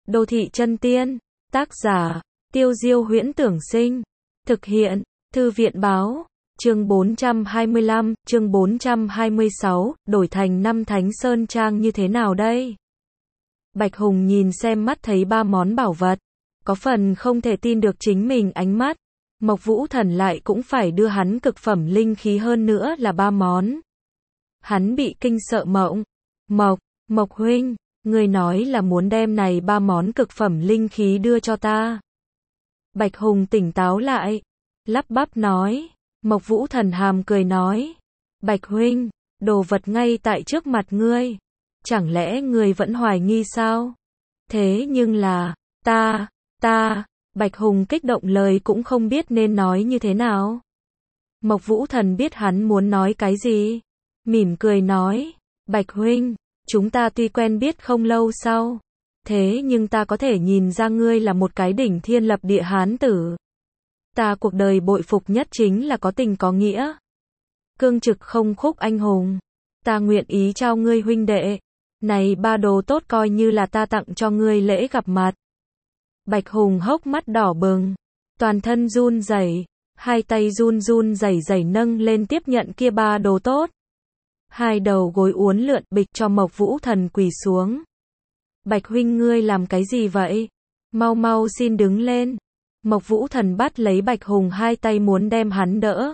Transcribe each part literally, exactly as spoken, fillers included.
Đô thị chân tiên, tác giả, Tiêu Diêu Huyễn Tưởng Sinh, thực hiện, Thư viện Báo, chương bốn trăm hai mươi lăm, chương bốn trăm hai mươi sáu, đổi thành năm Thánh Sơn Trang như thế nào đây? Bạch Hùng nhìn xem mắt thấy ba món bảo vật, có phần không thể tin được chính mình ánh mắt. Mộc Vũ Thần lại cũng phải đưa hắn cực phẩm linh khí hơn nữa là ba món. Hắn bị kinh sợ mộng. Mộc, Mộc huynh, người nói là muốn đem này ba món cực phẩm linh khí đưa cho ta. Bạch Hùng tỉnh táo lại, lắp bắp nói. Mộc Vũ Thần hàm cười nói. Bạch huynh, đồ vật ngay tại trước mặt ngươi. Chẳng lẽ ngươi vẫn hoài nghi sao? Thế nhưng là, ta, ta, Bạch Hùng kích động lời cũng không biết nên nói như thế nào. Mộc Vũ Thần biết hắn muốn nói cái gì. Mỉm cười nói, Bạch huynh, chúng ta tuy quen biết không lâu sau. Thế nhưng ta có thể nhìn ra ngươi là một cái đỉnh thiên lập địa hán tử. Ta cuộc đời bội phục nhất chính là có tình có nghĩa. Cương trực không khúc anh hùng. Ta nguyện ý trao ngươi huynh đệ. Này ba đồ tốt coi như là ta tặng cho ngươi lễ gặp mặt. Bạch Hùng hốc mắt đỏ bừng, toàn thân run rẩy, hai tay run run rẩy rẩy nâng lên tiếp nhận kia ba đồ tốt. Hai đầu gối uốn lượn bịch cho Mộc Vũ Thần quỳ xuống. Bạch huynh ngươi làm cái gì vậy? Mau mau xin đứng lên. Mộc Vũ Thần bắt lấy Bạch Hùng hai tay muốn đem hắn đỡ.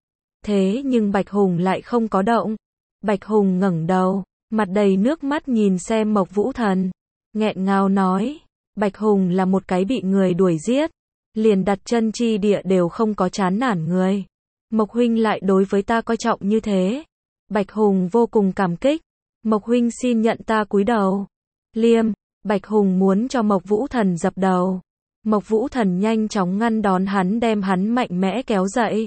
Thế nhưng Bạch Hùng lại không có động. Bạch Hùng ngẩng đầu, mặt đầy nước mắt nhìn xem Mộc Vũ Thần, nghẹn ngào nói. Bạch Hùng là một cái bị người đuổi giết, liền đặt chân chi địa đều không có chán nản người. Mộc huynh lại đối với ta coi trọng như thế. Bạch Hùng vô cùng cảm kích. Mộc huynh xin nhận ta cúi đầu. Liêm, Bạch Hùng muốn cho Mộc Vũ Thần dập đầu. Mộc Vũ Thần nhanh chóng ngăn đón hắn đem hắn mạnh mẽ kéo dậy.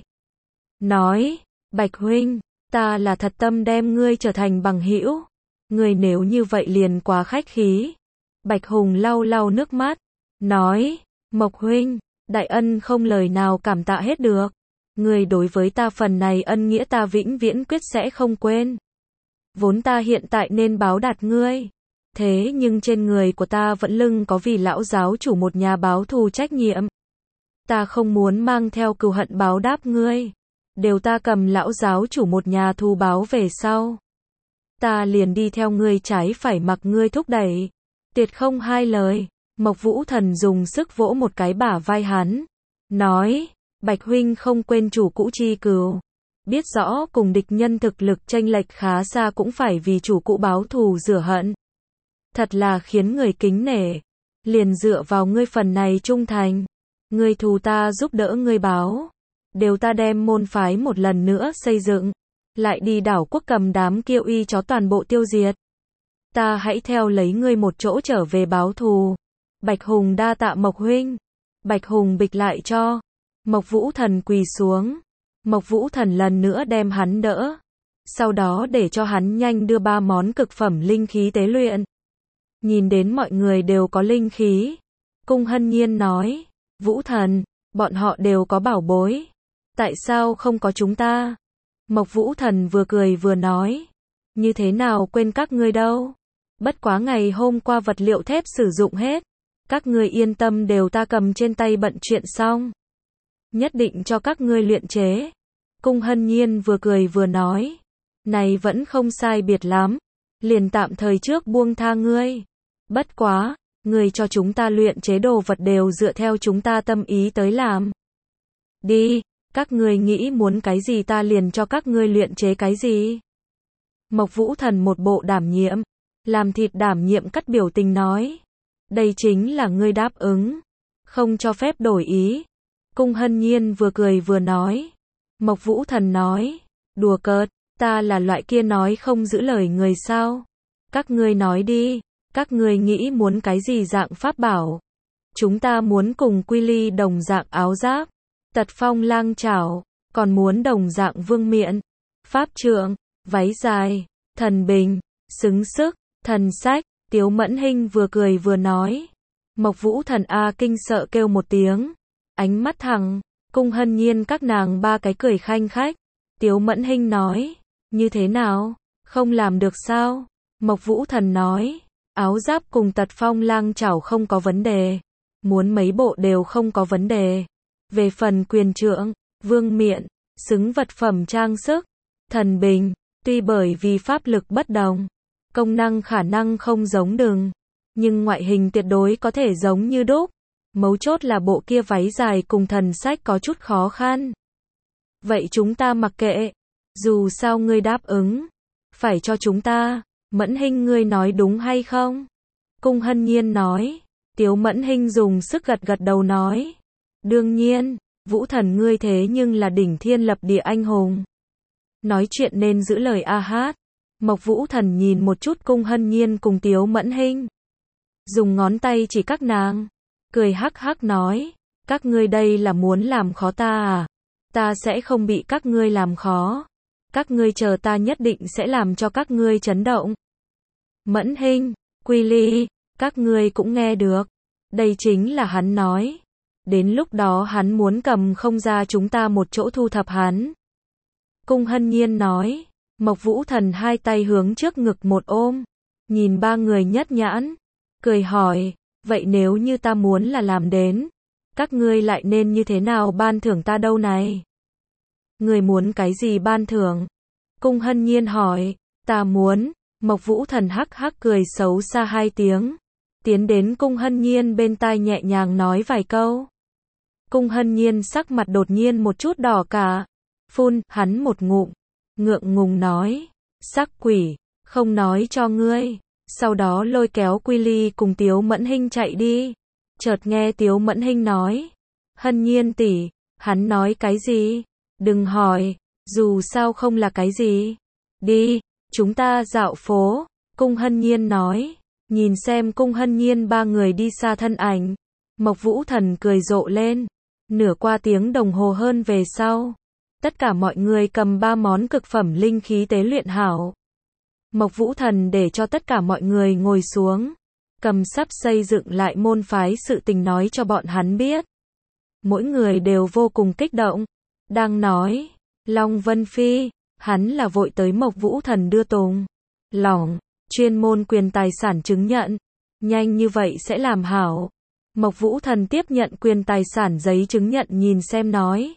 Nói, Bạch huynh, ta là thật tâm đem ngươi trở thành bằng hữu. Ngươi nếu như vậy liền quá khách khí. Bạch Hùng lau lau nước mắt, nói, Mộc huynh, đại ân không lời nào cảm tạ hết được. Ngươi đối với ta phần này ân nghĩa ta vĩnh viễn quyết sẽ không quên. Vốn ta hiện tại nên báo đáp ngươi. Thế nhưng trên người của ta vẫn lưng có vì lão giáo chủ một nhà báo thù trách nhiệm. Ta không muốn mang theo cừu hận báo đáp ngươi. Đều ta cầm lão giáo chủ một nhà thù báo về sau. Ta liền đi theo ngươi trái phải mặc ngươi thúc đẩy. Tuyệt không hai lời. Mộc Vũ Thần dùng sức vỗ một cái bả vai hắn. Nói, Bạch huynh không quên chủ cũ chi cừu. Biết rõ cùng địch nhân thực lực chênh lệch khá xa cũng phải vì chủ cũ báo thù rửa hận. Thật là khiến người kính nể. Liền dựa vào ngươi phần này trung thành. Ngươi thù ta giúp đỡ ngươi báo. Đều ta đem môn phái một lần nữa xây dựng. Lại đi đảo quốc cầm đám kiêu y chó toàn bộ tiêu diệt. Ta hãy theo lấy ngươi một chỗ trở về báo thù. Bạch Hùng đa tạ Mộc huynh. Bạch Hùng bịch lại cho. Mộc Vũ Thần quỳ xuống. Mộc Vũ Thần lần nữa đem hắn đỡ. Sau đó để cho hắn nhanh đưa ba món cực phẩm linh khí tế luyện. Nhìn đến mọi người đều có linh khí. Cung Hân Nhiên nói. Vũ Thần, bọn họ đều có bảo bối. Tại sao không có chúng ta? Mộc Vũ Thần vừa cười vừa nói. Như thế nào quên các ngươi đâu? Bất quá ngày hôm qua vật liệu thép sử dụng hết. Các ngươi yên tâm đều ta cầm trên tay bận chuyện xong. Nhất định cho các ngươi luyện chế. Cung Hân Nhiên vừa cười vừa nói. Này vẫn không sai biệt lắm. Liền tạm thời trước buông tha ngươi. Bất quá, ngươi cho chúng ta luyện chế đồ vật đều dựa theo chúng ta tâm ý tới làm. Đi, các ngươi nghĩ muốn cái gì ta liền cho các ngươi luyện chế cái gì. Mộc Vũ Thần một bộ đảm nhiệm. Làm thịt đảm nhiệm cắt biểu tình nói. Đây chính là ngươi đáp ứng. Không cho phép đổi ý. Cung Hân Nhiên vừa cười vừa nói. Mộc Vũ Thần nói. Đùa cợt, ta là loại kia nói không giữ lời người sao. Các ngươi nói đi. Các ngươi nghĩ muốn cái gì dạng pháp bảo. Chúng ta muốn cùng Quy Ly đồng dạng áo giáp. Tật phong lang chảo. Còn muốn đồng dạng vương miện. Pháp trượng. Váy dài. Thần bình. Xứng sức. Thần sách. Tiếu Mẫn Hinh vừa cười vừa nói. Mộc Vũ Thần a kinh sợ kêu một tiếng. Ánh mắt thẳng. Cung Hân Nhiên các nàng ba cái cười khanh khách. Tiếu Mẫn Hinh nói. Như thế nào? Không làm được sao? Mộc Vũ Thần nói. Áo giáp cùng tật phong lang chảo không có vấn đề. Muốn mấy bộ đều không có vấn đề. Về phần quyền trượng, vương miện, xứng vật phẩm trang sức, thần bình, tuy bởi vì pháp lực bất đồng, công năng khả năng không giống đừng, nhưng ngoại hình tuyệt đối có thể giống như đúc. Mấu chốt là bộ kia váy dài cùng thần sách có chút khó khăn. Vậy chúng ta mặc kệ. Dù sao ngươi đáp ứng. Phải cho chúng ta. Mẫn Hinh ngươi nói đúng hay không? Cung Hân Nhiên nói. Tiếu Mẫn Hinh dùng sức gật gật đầu nói. Đương nhiên, Vũ Thần ngươi thế nhưng là đỉnh thiên lập địa anh hùng. Nói chuyện nên giữ lời a hát. Mộc Vũ Thần nhìn một chút Cung Hân Nhiên cùng Tiếu Mẫn Hinh. Dùng ngón tay chỉ các nàng. Cười hắc hắc nói. Các ngươi đây là muốn làm khó ta à? Ta sẽ không bị các ngươi làm khó. Các ngươi chờ ta nhất định sẽ làm cho các ngươi chấn động. Mẫn Hinh, Quy Ly, các ngươi cũng nghe được. Đây chính là hắn nói. Đến lúc đó hắn muốn cầm không ra chúng ta một chỗ thu thập hắn. Cung Hân Nhiên nói. Mộc Vũ Thần hai tay hướng trước ngực một ôm. Nhìn ba người nhất nhãn. Cười hỏi. Vậy nếu như ta muốn là làm đến. Các ngươi lại nên như thế nào ban thưởng ta đâu này? Người muốn cái gì ban thưởng? Cung Hân Nhiên hỏi. Ta muốn. Mộc Vũ Thần hắc hắc cười xấu xa hai tiếng. Tiến đến Cung Hân Nhiên bên tai nhẹ nhàng nói vài câu. Cung Hân Nhiên sắc mặt đột nhiên một chút đỏ cả. Phun hắn một ngụm. Ngượng ngùng nói. Sắc quỷ. Không nói cho ngươi. Sau đó lôi kéo Quy Ly cùng Tiếu Mẫn Hinh chạy đi. Chợt nghe Tiếu Mẫn Hinh nói. Hân Nhiên tỷ, hắn nói cái gì? Đừng hỏi, dù sao không là cái gì. Đi, chúng ta dạo phố. Cung Hân Nhiên nói. Nhìn xem Cung Hân Nhiên ba người đi xa thân ảnh. Mộc Vũ Thần cười rộ lên. Nửa qua tiếng đồng hồ hơn về sau. Tất cả mọi người cầm ba món cực phẩm linh khí tế luyện hảo. Mộc Vũ Thần để cho tất cả mọi người ngồi xuống. Cầm sắp xây dựng lại môn phái sự tình nói cho bọn hắn biết. Mỗi người đều vô cùng kích động. Đang nói. Long Vân Phi. Hắn là vội tới Mộc Vũ Thần đưa tùng. Lỏng. Chuyên môn quyền tài sản chứng nhận. Nhanh như vậy sẽ làm hảo. Mộc Vũ Thần tiếp nhận quyền tài sản giấy chứng nhận nhìn xem nói.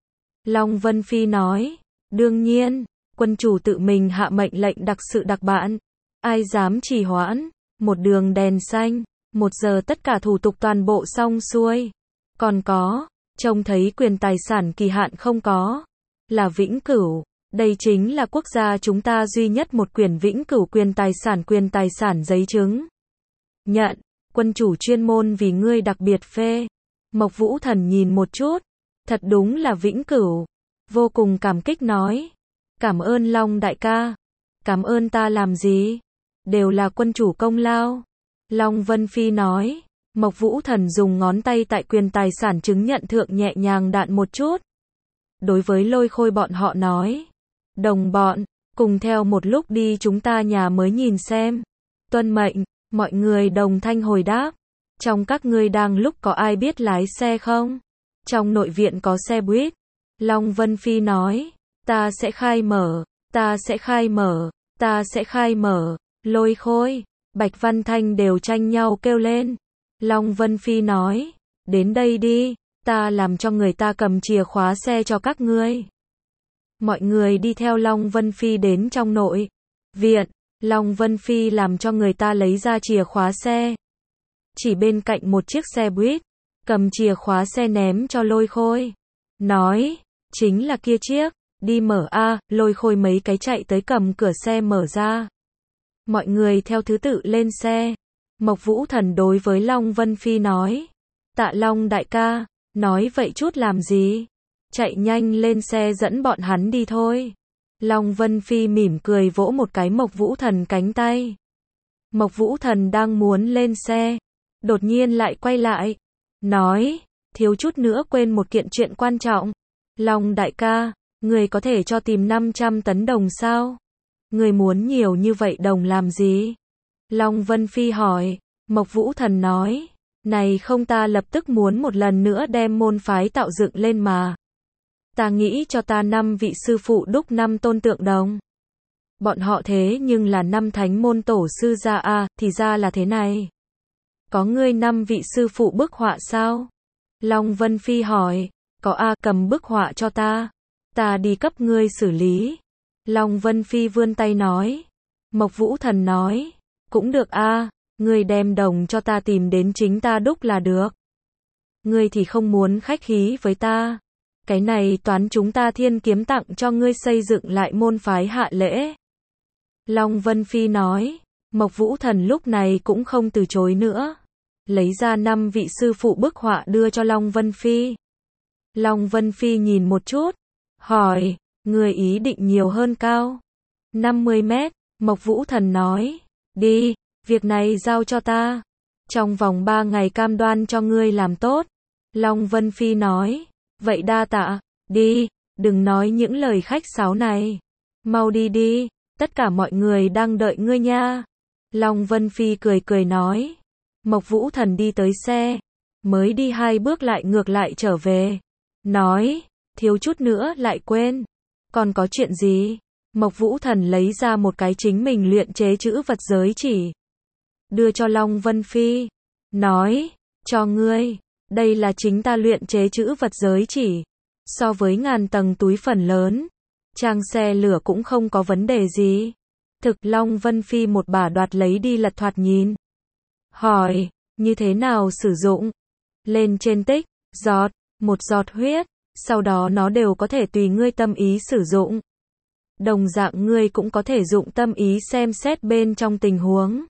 Long Vân Phi nói. Đương nhiên. Quân chủ tự mình hạ mệnh lệnh đặc sự đặc bạn. Ai dám trì hoãn. Một đường đèn xanh. Một giờ tất cả thủ tục toàn bộ xong xuôi. Còn có. Trông thấy quyền tài sản kỳ hạn không có. Là vĩnh cửu. Đây chính là quốc gia chúng ta duy nhất một quyền vĩnh cửu quyền tài sản quyền tài sản giấy chứng. Nhận. Quân chủ chuyên môn vì ngươi đặc biệt phê. Mộc Vũ Thần nhìn một chút. Thật đúng là vĩnh cửu. Vô cùng cảm kích nói. Cảm ơn Long đại ca. Cảm ơn ta làm gì? Đều là quân chủ công lao. Long Vân Phi nói. Mộc Vũ Thần dùng ngón tay tại quyền tài sản chứng nhận thượng nhẹ nhàng đạn một chút. Đối với Lôi Khôi bọn họ nói. Đồng bọn, cùng theo một lúc đi chúng ta nhà mới nhìn xem. Tuân mệnh, mọi người đồng thanh hồi đáp. Trong các ngươi đang lúc có ai biết lái xe không? Trong nội viện có xe buýt. Long Vân Phi nói. Ta sẽ khai mở, ta sẽ khai mở, ta sẽ khai mở. Lôi Khôi, Bạch Văn Thanh đều tranh nhau kêu lên. Long Vân Phi nói. Đến đây đi, ta làm cho người ta cầm chìa khóa xe cho các ngươi. Mọi người đi theo Long Vân Phi đến trong nội viện. Long Vân Phi làm cho người ta lấy ra chìa khóa xe. Chỉ bên cạnh một chiếc xe buýt. Cầm chìa khóa xe ném cho Lôi Khôi. Nói, chính là kia chiếc. Đi mở a. Lôi Khôi mấy cái chạy tới cầm cửa xe mở ra. Mọi người theo thứ tự lên xe. Mộc Vũ Thần đối với Long Vân Phi nói. Tạ Long đại ca, nói vậy chút làm gì? Chạy nhanh lên xe dẫn bọn hắn đi thôi. Long Vân Phi mỉm cười vỗ một cái Mộc Vũ Thần cánh tay. Mộc Vũ Thần đang muốn lên xe. Đột nhiên lại quay lại. Nói, thiếu chút nữa quên một kiện chuyện quan trọng. Long đại ca, người có thể cho tìm năm trăm tấn đồng sao? Người muốn nhiều như vậy đồng làm gì? Long Vân Phi hỏi. Mộc Vũ Thần nói. Này không ta lập tức muốn một lần nữa đem môn phái tạo dựng lên mà. Ta nghĩ cho ta năm vị sư phụ đúc năm tôn tượng đồng. Bọn họ thế nhưng là năm thánh môn tổ sư gia a, thì ra là thế này. Có ngươi năm vị sư phụ bức họa sao? Long Vân Phi hỏi, có a, cầm bức họa cho ta. Ta đi cấp ngươi xử lý. Long Vân Phi vươn tay nói. Mộc Vũ Thần nói, cũng được a, ngươi đem đồng cho ta tìm đến chính ta đúc là được. Ngươi thì không muốn khách khí với ta. Cái này toán chúng ta Thiên Kiếm tặng cho ngươi xây dựng lại môn phái hạ lễ. Long Vân Phi nói, Mộc Vũ Thần lúc này cũng không từ chối nữa. Lấy ra năm vị sư phụ bức họa đưa cho Long Vân Phi. Long Vân Phi nhìn một chút, hỏi, người ý định nhiều hơn cao? năm mươi mét, Mộc Vũ Thần nói, đi, việc này giao cho ta. Trong vòng ba ngày cam đoan cho ngươi làm tốt. Long Vân Phi nói, vậy đa tạ, đi, đừng nói những lời khách sáo này. Mau đi đi, tất cả mọi người đang đợi ngươi nha. Long Vân Phi cười cười nói. Mộc Vũ Thần đi tới xe, mới đi hai bước lại ngược lại trở về. Nói, thiếu chút nữa lại quên. Còn có chuyện gì? Mộc Vũ Thần lấy ra một cái chính mình luyện chế chữ vật giới chỉ. Đưa cho Long Vân Phi. Nói, cho ngươi, đây là chính ta luyện chế chữ vật giới chỉ. So với ngàn tầng túi phần lớn, trang xe lửa cũng không có vấn đề gì. Thực Long Vân Phi một bà đoạt lấy đi lật thoạt nhìn. Hỏi, như thế nào sử dụng? Lên trên tích, giọt, một giọt huyết, sau đó nó đều có thể tùy ngươi tâm ý sử dụng. Đồng dạng ngươi cũng có thể dụng tâm ý xem xét bên trong tình huống.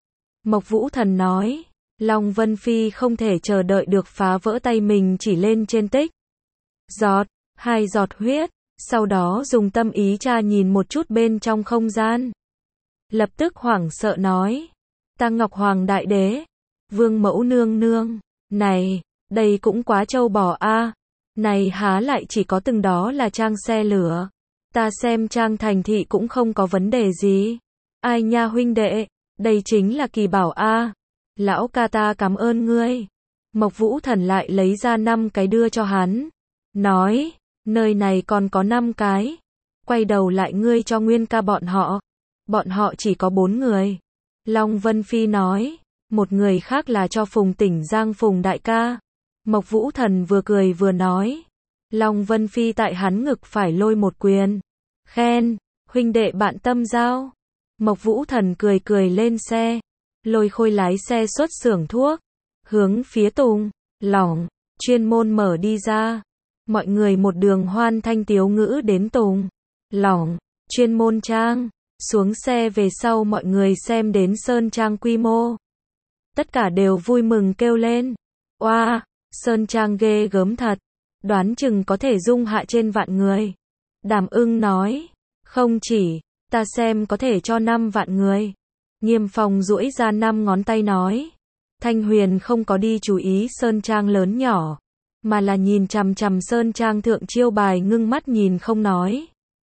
Mộc Vũ Thần nói, Long Vân Phi không thể chờ đợi được phá vỡ tay mình chỉ lên trên tích. Giọt, hai giọt huyết, sau đó dùng tâm ý tra nhìn một chút bên trong không gian. Lập tức hoảng sợ nói, ta Ngọc Hoàng Đại Đế, Vương Mẫu Nương Nương, này, đây cũng quá trâu bò a, này há lại chỉ có từng đó là trang xe lửa. Ta xem trang thành thị cũng không có vấn đề gì. Ai nha huynh đệ, đây chính là kỳ bảo a. Lão ca ta cảm ơn ngươi. Mộc Vũ Thần lại lấy ra năm cái đưa cho hắn. Nói, nơi này còn có năm cái. Quay đầu lại ngươi cho Nguyên ca bọn họ. Bọn họ chỉ có bốn người. Long Vân Phi nói, một người khác là cho Phùng Tỉnh Giang Phùng đại ca. Mộc Vũ Thần vừa cười vừa nói. Long Vân Phi tại hắn ngực phải lôi một quyền. Khen, huynh đệ bạn tâm giao. Mộc Vũ Thần cười cười lên xe. Lôi Khôi lái xe xuất xưởng thuốc. Hướng phía Tùng, Lỏng, chuyên môn mở đi ra. Mọi người một đường hoan thanh tiếu ngữ đến Tùng, Lỏng, chuyên môn trang. Xuống xe về sau mọi người xem đến Sơn Trang quy mô. Tất cả đều vui mừng kêu lên. Oa, wow, Sơn Trang ghê gớm thật. Đoán chừng có thể dung hạ trên vạn người. Đàm Ưng nói. Không chỉ, ta xem có thể cho năm vạn người. Nghiêm Phong duỗi ra năm ngón tay nói. Thanh Huyền không có đi chú ý Sơn Trang lớn nhỏ, mà là nhìn chằm chằm Sơn Trang thượng chiêu bài ngưng mắt nhìn không nói.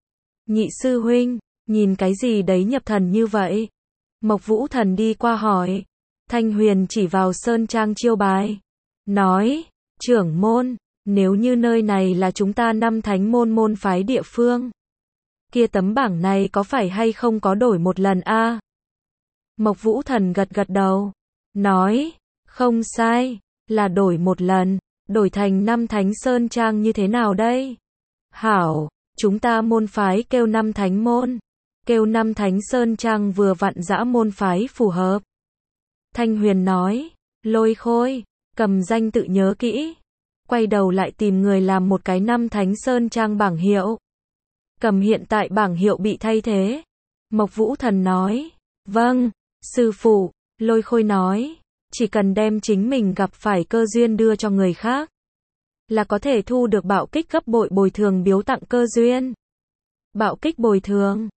Nhị sư huynh, nhìn cái gì đấy nhập thần như vậy? Mộc Vũ Thần đi qua hỏi. Thanh Huyền chỉ vào Sơn Trang chiêu bài. Nói, trưởng môn, nếu như nơi này là chúng ta năm thánh môn môn phái địa phương, kia tấm bảng này có phải hay không có đổi một lần a? À? Mộc Vũ Thần gật gật đầu. Nói, không sai, là đổi một lần, đổi thành năm thánh Sơn Trang như thế nào đây? Hảo, chúng ta môn phái kêu năm thánh môn. Kêu năm thánh Sơn Trang vừa vặn dã môn phái phù hợp. Thanh Huyền nói, Lôi Khôi, cầm danh tự nhớ kỹ. Quay đầu lại tìm người làm một cái năm thánh Sơn Trang bảng hiệu. Cầm hiện tại bảng hiệu bị thay thế. Mộc Vũ Thần nói, vâng, sư phụ. Lôi Khôi nói, chỉ cần đem chính mình gặp phải cơ duyên đưa cho người khác, là có thể thu được bạo kích gấp bội bồi thường biếu tặng cơ duyên. Bạo kích bồi thường.